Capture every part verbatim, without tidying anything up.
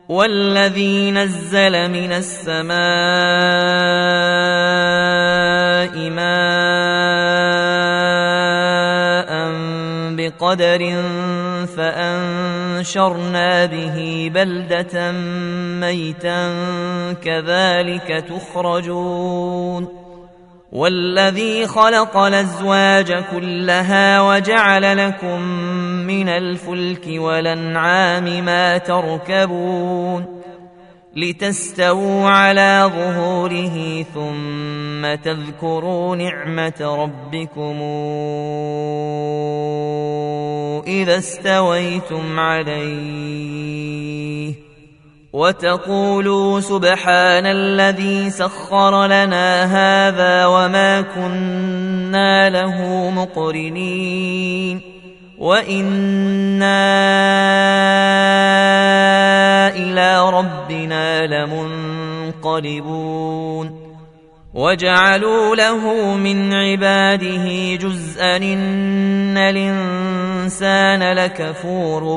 والذي نزل من السماء ماء بقدر فأنشرنا به بلدة ميتا كذلك تخرجون والذي خلق الأزواج كلها وجعل لكم من الفلك والأنعام ما تركبون لتستووا على ظهوره ثم تذكروا نعمة ربكم إذا استويتم عليه وتقولوا سبحان الذي سخر لنا هذا وما كنا له مقرنين وإنا إلى ربنا لمنقلبون وجعلوا له من عباده جزءا إن الإنسان لكفور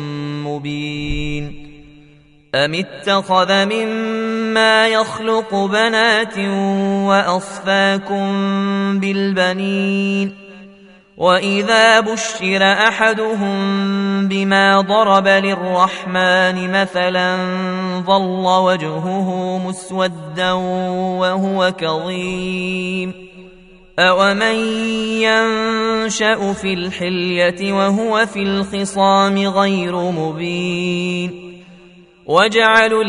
مبين أم اتخذ مما يخلق بنات وأصفاكم بالبنين وإذا بشر أحدهم بما ضرب للرحمن مثلا ظل وجهه مسودا وهو كظيم أومن ينشأ في الحلية وهو في الخصام غير مبين وجعلوا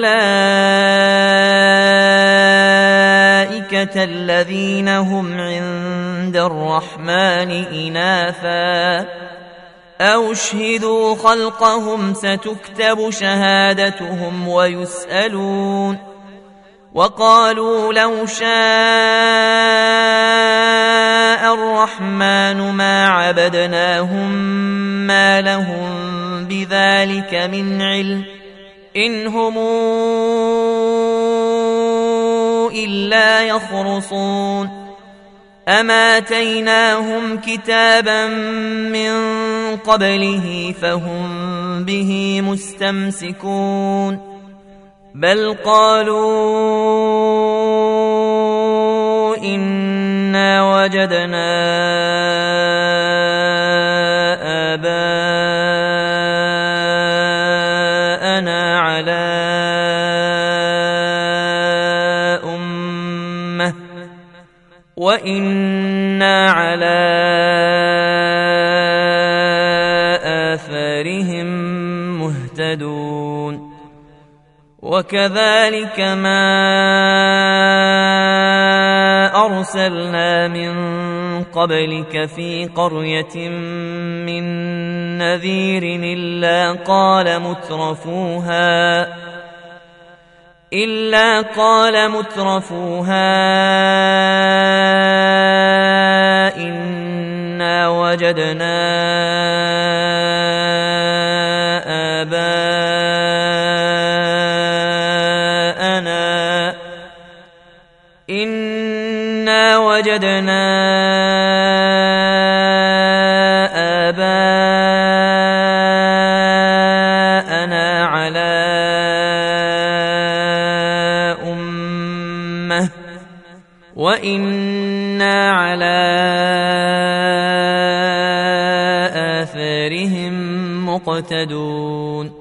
الملائكة الذين هم عند الرحمن إناثا أو اشهدوا خلقهم ستكتب شهادتهم ويسألون وقالوا لو شاء الرحمن ما عبدناهم ما لهم بذلك من علم إن هم إلا يخرصون أما آتيناهم كتابا من قبله فهم به مستمسكون بل قالوا إنا وجدنا آباءنا على أمة وإنا على آثارهم مهتدون وكذلك ما أرسلنا من قبلك في قرية من نذير إلا قال مترفوها إلا قال مترفوها إنا وجدنا آباءنا إنا وجدنا آباءنا على أمة وإنا على آثارهم مقتدون